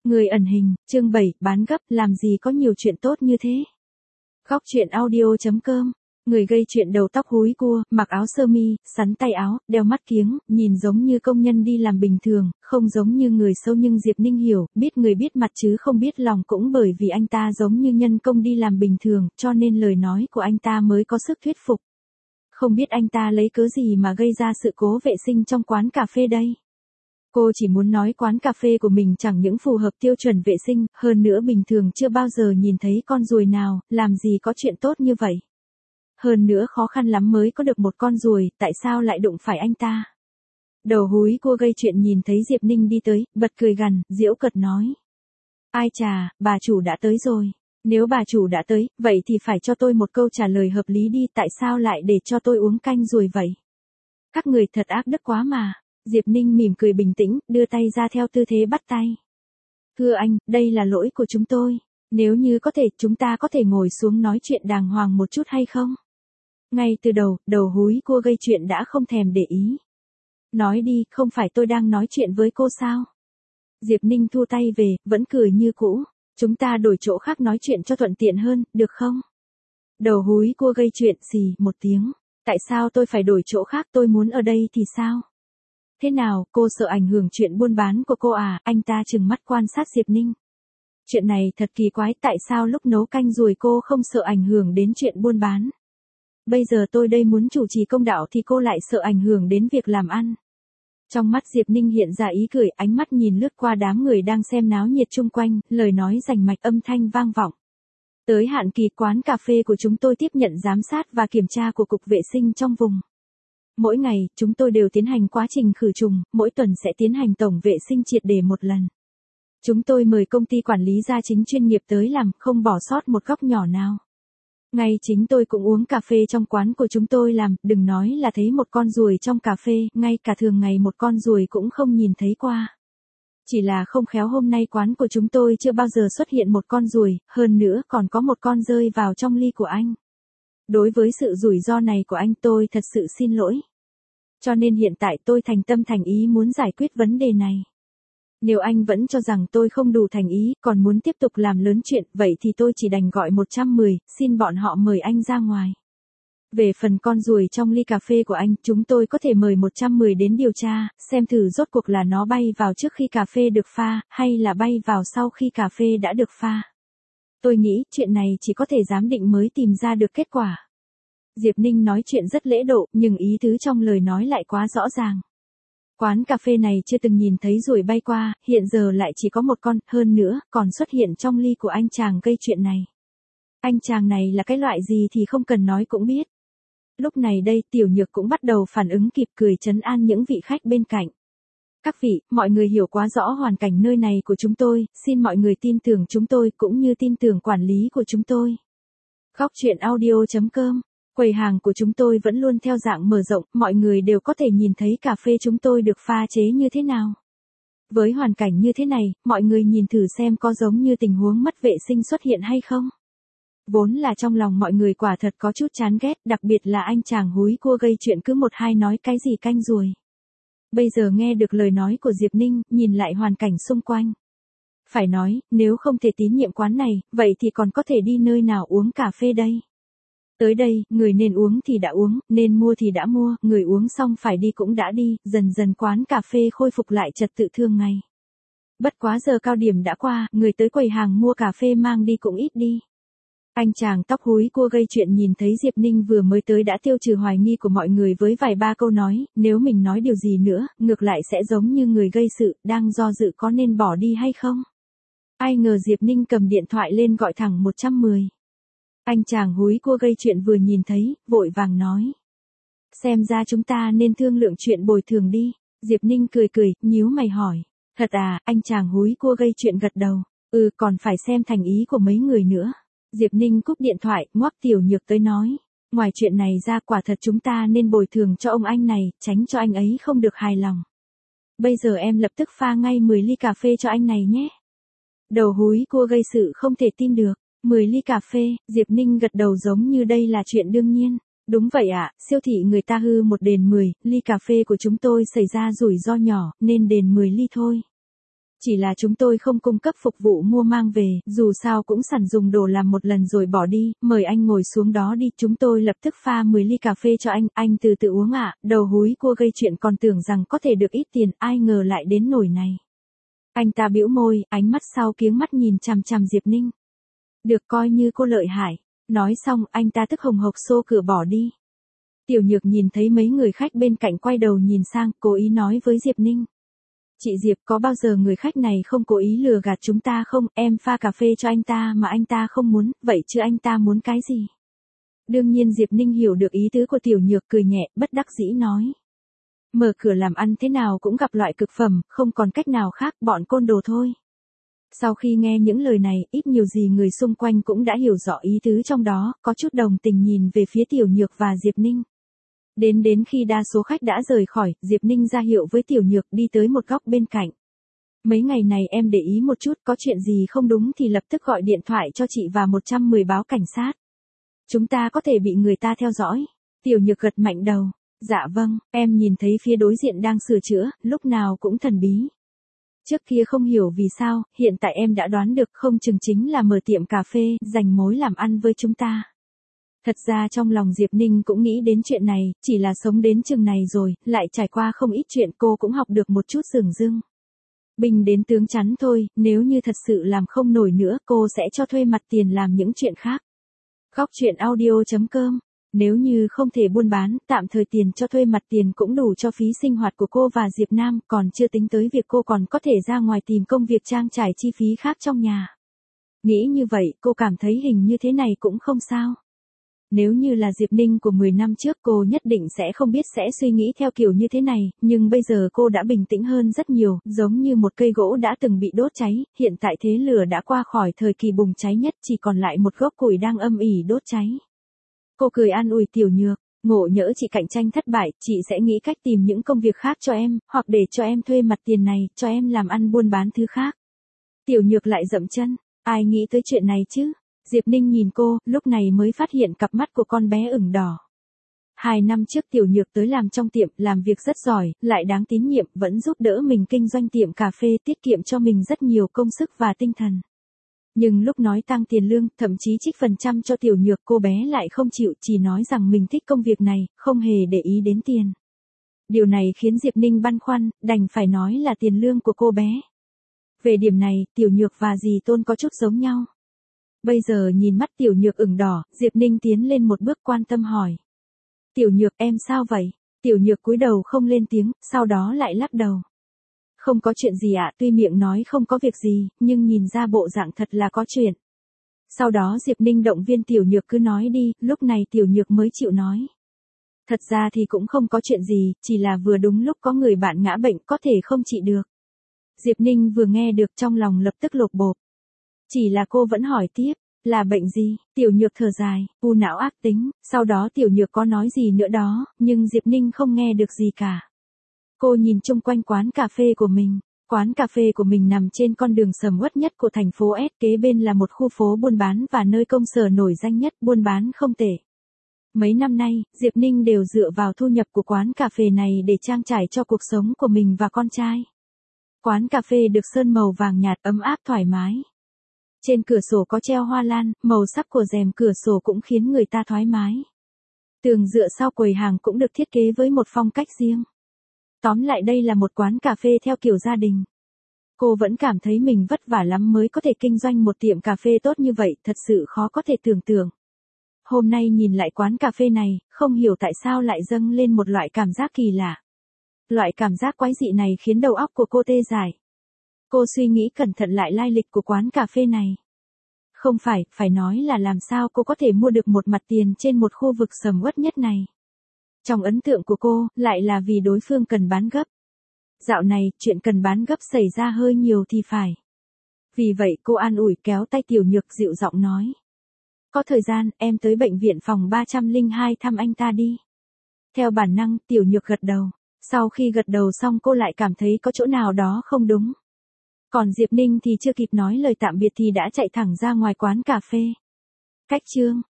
Người ẩn hình, chương 7, bán gấp, làm gì có nhiều chuyện tốt như thế. Góc truyện audio.com. Người gây chuyện đầu tóc húi cua, mặc áo sơ mi, sắn tay áo, đeo mắt kiếng, nhìn giống như công nhân đi làm bình thường, không giống như người xấu, nhưng Diệp Ninh hiểu, biết người biết mặt chứ không biết lòng, cũng bởi vì anh ta giống như nhân công đi làm bình thường, cho nên lời nói của anh ta mới có sức thuyết phục. Không biết anh ta lấy cớ gì mà gây ra sự cố vệ sinh trong quán cà phê đây. Cô chỉ muốn nói quán cà phê của mình chẳng những phù hợp tiêu chuẩn vệ sinh, hơn nữa bình thường chưa bao giờ nhìn thấy con ruồi nào, làm gì có chuyện tốt như vậy. Hơn nữa khó khăn lắm mới có được một con ruồi, tại sao lại đụng phải anh ta. Đầu húi cua gây chuyện nhìn thấy Diệp Ninh đi tới, bật cười gằn, giễu cợt nói. Ai chà, bà chủ đã tới rồi. Nếu bà chủ đã tới, vậy thì phải cho tôi một câu trả lời hợp lý đi, tại sao lại để cho tôi uống canh ruồi vậy? Các người thật ác đức quá mà. Diệp Ninh mỉm cười bình tĩnh, đưa tay ra theo tư thế bắt tay. Thưa anh, đây là lỗi của chúng tôi. Nếu như có thể, chúng ta có thể ngồi xuống nói chuyện đàng hoàng một chút hay không? Ngay từ đầu húi cua gây chuyện đã không thèm để ý. Nói đi, không phải tôi đang nói chuyện với cô sao? Diệp Ninh thu tay về, vẫn cười như cũ. Chúng ta đổi chỗ khác nói chuyện cho thuận tiện hơn, được không? Đầu húi cua gây chuyện xì một tiếng. Tại sao tôi phải đổi chỗ khác, tôi muốn ở đây thì sao? Thế nào, cô sợ ảnh hưởng chuyện buôn bán của cô à? Anh ta trừng mắt quan sát Diệp Ninh. Chuyện này thật kỳ quái, tại sao lúc nấu canh ruồi cô không sợ ảnh hưởng đến chuyện buôn bán? Bây giờ tôi đây muốn chủ trì công đạo thì cô lại sợ ảnh hưởng đến việc làm ăn. Trong mắt Diệp Ninh hiện ra ý cười, ánh mắt nhìn lướt qua đám người đang xem náo nhiệt chung quanh, lời nói rành mạch, âm thanh vang vọng. Tới hạn kỳ quán cà phê của chúng tôi tiếp nhận giám sát và kiểm tra của Cục Vệ sinh trong vùng. Mỗi ngày, chúng tôi đều tiến hành quá trình khử trùng, mỗi tuần sẽ tiến hành tổng vệ sinh triệt để một lần. Chúng tôi mời công ty quản lý gia chính chuyên nghiệp tới làm, không bỏ sót một góc nhỏ nào. Ngay chính tôi cũng uống cà phê trong quán của chúng tôi làm, đừng nói là thấy một con ruồi trong cà phê, ngay cả thường ngày một con ruồi cũng không nhìn thấy qua. Chỉ là không khéo hôm nay quán của chúng tôi chưa bao giờ xuất hiện một con ruồi, hơn nữa còn có một con rơi vào trong ly của anh. Đối với sự rủi ro này của anh, tôi thật sự xin lỗi. Cho nên hiện tại tôi thành tâm thành ý muốn giải quyết vấn đề này. Nếu anh vẫn cho rằng tôi không đủ thành ý, còn muốn tiếp tục làm lớn chuyện, vậy thì tôi chỉ đành gọi 110, xin bọn họ mời anh ra ngoài. Về phần con ruồi trong ly cà phê của anh, chúng tôi có thể mời 110 đến điều tra, xem thử rốt cuộc là nó bay vào trước khi cà phê được pha, hay là bay vào sau khi cà phê đã được pha. Tôi nghĩ chuyện này chỉ có thể giám định mới tìm ra được kết quả. Diệp Ninh nói chuyện rất lễ độ, nhưng ý tứ trong lời nói lại quá rõ ràng. Quán cà phê này chưa từng nhìn thấy ruồi bay qua, hiện giờ lại chỉ có một con, hơn nữa, còn xuất hiện trong ly của anh chàng gây chuyện này. Anh chàng này là cái loại gì thì không cần nói cũng biết. Lúc này đây, Tiểu Nhược cũng bắt đầu phản ứng kịp, cười trấn an những vị khách bên cạnh. Các vị, mọi người hiểu quá rõ hoàn cảnh nơi này của chúng tôi, xin mọi người tin tưởng chúng tôi cũng như tin tưởng quản lý của chúng tôi. Góc truyện audio.com. Quầy hàng của chúng tôi vẫn luôn theo dạng mở rộng, mọi người đều có thể nhìn thấy cà phê chúng tôi được pha chế như thế nào. Với hoàn cảnh như thế này, mọi người nhìn thử xem có giống như tình huống mất vệ sinh xuất hiện hay không. Vốn là trong lòng mọi người quả thật có chút chán ghét, đặc biệt là anh chàng húi cua gây chuyện cứ một hai nói cái gì canh ruồi. Bây giờ nghe được lời nói của Diệp Ninh, nhìn lại hoàn cảnh xung quanh. Phải nói, nếu không thể tín nhiệm quán này, vậy thì còn có thể đi nơi nào uống cà phê đây? Tới đây, người nên uống thì đã uống, nên mua thì đã mua, người uống xong phải đi cũng đã đi, dần dần quán cà phê khôi phục lại trật tự thường ngày. Bất quá giờ cao điểm đã qua, người tới quầy hàng mua cà phê mang đi cũng ít đi. Anh chàng tóc húi cua gây chuyện nhìn thấy Diệp Ninh vừa mới tới đã tiêu trừ hoài nghi của mọi người với vài ba câu nói, nếu mình nói điều gì nữa, ngược lại sẽ giống như người gây sự, đang do dự có nên bỏ đi hay không. Ai ngờ Diệp Ninh cầm điện thoại lên gọi thẳng 110. Anh chàng húi cua gây chuyện vừa nhìn thấy, vội vàng nói. Xem ra chúng ta nên thương lượng chuyện bồi thường đi. Diệp Ninh cười, nhíu mày hỏi. Thật à, anh chàng húi cua gây chuyện gật đầu. Còn phải xem thành ý của mấy người nữa. Diệp Ninh cúp điện thoại, ngoắc Tiểu Nhược tới nói. Ngoài chuyện này ra quả thật chúng ta nên bồi thường cho ông anh này, tránh cho anh ấy không được hài lòng. Bây giờ em lập tức pha ngay 10 ly cà phê cho anh này nhé. Đầu húi cua gây sự không thể tin được. 10 ly cà phê, Diệp Ninh gật đầu giống như đây là chuyện đương nhiên. Đúng vậy ạ, siêu thị người ta hư một đền 10, ly cà phê của chúng tôi xảy ra rủi ro nhỏ, nên đền 10 ly thôi. Chỉ là chúng tôi không cung cấp phục vụ mua mang về, dù sao cũng sẵn dùng đồ làm một lần rồi bỏ đi, mời anh ngồi xuống đó đi, chúng tôi lập tức pha 10 ly cà phê cho anh từ từ uống ạ. Đầu húi cua gây chuyện còn tưởng rằng có thể được ít tiền, ai ngờ lại đến nổi này. Anh ta bĩu môi, ánh mắt sau kiếng mắt nhìn chằm chằm Diệp Ninh. Được coi như cô lợi hại. Nói xong, anh ta tức hồng hộc xô cửa bỏ đi. Tiểu Nhược nhìn thấy mấy người khách bên cạnh quay đầu nhìn sang, cố ý nói với Diệp Ninh. Chị Diệp, có bao giờ người khách này không cố ý lừa gạt chúng ta không, em pha cà phê cho anh ta mà anh ta không muốn, vậy chứ anh ta muốn cái gì? Đương nhiên Diệp Ninh hiểu được ý tứ của Tiểu Nhược, cười nhẹ, bất đắc dĩ nói. Mở cửa làm ăn thế nào cũng gặp loại cực phẩm, không còn cách nào khác, bọn côn đồ thôi. Sau khi nghe những lời này, ít nhiều gì người xung quanh cũng đã hiểu rõ ý tứ trong đó, có chút đồng tình nhìn về phía Tiểu Nhược và Diệp Ninh. Đến khi đa số khách đã rời khỏi, Diệp Ninh ra hiệu với Tiểu Nhược đi tới một góc bên cạnh. Mấy ngày này em để ý một chút, có chuyện gì không đúng thì lập tức gọi điện thoại cho chị và 110 báo cảnh sát. Chúng ta có thể bị người ta theo dõi. Tiểu Nhược gật mạnh đầu. Dạ vâng, em nhìn thấy phía đối diện đang sửa chữa, lúc nào cũng thần bí. Trước kia không hiểu vì sao, hiện tại em đã đoán được, không chừng chính là mở tiệm cà phê, dành mối làm ăn với chúng ta. Thật ra trong lòng Diệp Ninh cũng nghĩ đến chuyện này, chỉ là sống đến chừng này rồi, lại trải qua không ít chuyện, cô cũng học được một chút dửng dưng. Bình đến tướng chắn thôi, nếu như thật sự làm không nổi nữa, cô sẽ cho thuê mặt tiền làm những chuyện khác. Góc chuyện audio.com. Nếu như không thể buôn bán, tạm thời tiền cho thuê mặt tiền cũng đủ cho phí sinh hoạt của cô và Diệp Nam, còn chưa tính tới việc cô còn có thể ra ngoài tìm công việc trang trải chi phí khác trong nhà. Nghĩ như vậy, cô cảm thấy hình như thế này cũng không sao. Nếu như là Diệp Ninh của 10 năm trước, cô nhất định sẽ không biết sẽ suy nghĩ theo kiểu như thế này, nhưng bây giờ cô đã bình tĩnh hơn rất nhiều, giống như một cây gỗ đã từng bị đốt cháy, hiện tại thế lửa đã qua khỏi thời kỳ bùng cháy nhất, chỉ còn lại một gốc củi đang âm ỉ đốt cháy. Cô cười an ủi Tiểu Nhược, ngộ nhỡ chị cạnh tranh thất bại, chị sẽ nghĩ cách tìm những công việc khác cho em, hoặc để cho em thuê mặt tiền này, cho em làm ăn buôn bán thứ khác. Tiểu Nhược lại dậm chân, ai nghĩ tới chuyện này chứ? Diệp Ninh nhìn cô, lúc này mới phát hiện cặp mắt của con bé ửng đỏ. 2 năm trước Tiểu Nhược tới làm trong tiệm, làm việc rất giỏi, lại đáng tín nhiệm, vẫn giúp đỡ mình kinh doanh tiệm cà phê, tiết kiệm cho mình rất nhiều công sức và tinh thần. Nhưng lúc nói tăng tiền lương, thậm chí trích phần trăm cho Tiểu Nhược, cô bé lại không chịu, chỉ nói rằng mình thích công việc này, không hề để ý đến tiền. Điều này khiến Diệp Ninh băn khoăn, đành phải nói là tiền lương của cô bé. Về điểm này, Tiểu Nhược và dì Tôn có chút giống nhau. Bây giờ nhìn mắt Tiểu Nhược ửng đỏ, Diệp Ninh tiến lên một bước quan tâm hỏi. Tiểu Nhược, em sao vậy? Tiểu Nhược cúi đầu không lên tiếng, sau đó lại lắc đầu. Không có chuyện gì ạ, tuy miệng nói không có việc gì, nhưng nhìn ra bộ dạng thật là có chuyện. Sau đó Diệp Ninh động viên Tiểu Nhược cứ nói đi, lúc này Tiểu Nhược mới chịu nói. Thật ra thì cũng không có chuyện gì, chỉ là vừa đúng lúc có người bạn ngã bệnh có thể không trị được. Diệp Ninh vừa nghe được trong lòng lập tức lột bột. Chỉ là cô vẫn hỏi tiếp, là bệnh gì? Tiểu Nhược thở dài, u não ác tính, sau đó Tiểu Nhược có nói gì nữa đó, nhưng Diệp Ninh không nghe được gì cả. Cô nhìn chung quanh quán cà phê của mình. Quán cà phê của mình nằm trên con đường sầm uất nhất của thành phố S, kế bên là một khu phố buôn bán và nơi công sở nổi danh nhất, buôn bán không tệ. Mấy năm nay, Diệp Ninh đều dựa vào thu nhập của quán cà phê này để trang trải cho cuộc sống của mình và con trai. Quán cà phê được sơn màu vàng nhạt ấm áp thoải mái. Trên cửa sổ có treo hoa lan, màu sắc của rèm cửa sổ cũng khiến người ta thoải mái. Tường dựa sau quầy hàng cũng được thiết kế với một phong cách riêng. Tóm lại đây là một quán cà phê theo kiểu gia đình. Cô vẫn cảm thấy mình vất vả lắm mới có thể kinh doanh một tiệm cà phê tốt như vậy, thật sự khó có thể tưởng tượng. Hôm nay nhìn lại quán cà phê này, không hiểu tại sao lại dâng lên một loại cảm giác kỳ lạ. Loại cảm giác quái dị này khiến đầu óc của cô tê dại. Cô suy nghĩ cẩn thận lại lai lịch của quán cà phê này. Không phải nói là làm sao cô có thể mua được một mặt tiền trên một khu vực sầm uất nhất này. Trong ấn tượng của cô, lại là vì đối phương cần bán gấp. Dạo này, chuyện cần bán gấp xảy ra hơi nhiều thì phải. Vì vậy cô an ủi kéo tay Tiểu Nhược dịu giọng nói. Có thời gian, em tới bệnh viện phòng 302 thăm anh ta đi. Theo bản năng, Tiểu Nhược gật đầu. Sau khi gật đầu xong cô lại cảm thấy có chỗ nào đó không đúng. Còn Diệp Ninh thì chưa kịp nói lời tạm biệt thì đã chạy thẳng ra ngoài quán cà phê. Cách chương.